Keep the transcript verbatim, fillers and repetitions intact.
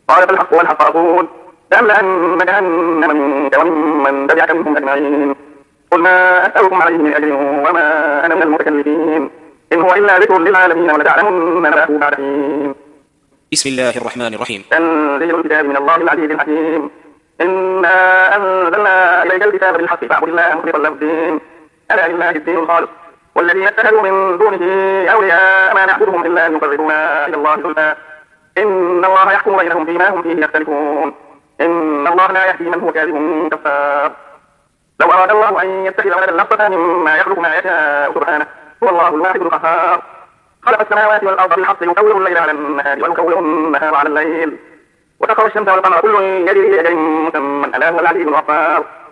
قال فالحق والحق أقول لأملأن جهنم منك وممن تبعك منهم أجمعين. قل ما أسألكم عليه من أجر وما أنا من المتكلفين إن هو إلا ذكر للعالمين ولتعلمن نبأه بعد حين. بسم الله الرحمن الرحيم. تنزيل الكتاب من الله العزيز الحكيم. إنا أنزلنا إليك الكتاب بالحق فاعبد الله مخلصا له الدين ألا لله الدين الخالص والذين اتخذوا من دونه أولياء ما نعبدهم إلا أن يقربونا إلى الله زلفى إن الله يحكم بينهم فيما هم فيه يختلفون إن الله لا يهدي من هو كاذب كفار. لو أراد الله أن يتخذ ولدا لاصطفى مما يخلق ما يشاء سبحانه هو الله الواحد القهار. خلق السماوات والأرض بالحق يكور الليل على النهار ويكور النهار على الليل وسخر الشمس والقمر كل يجري لأجل مسمى ألا هو العزيز الغفار.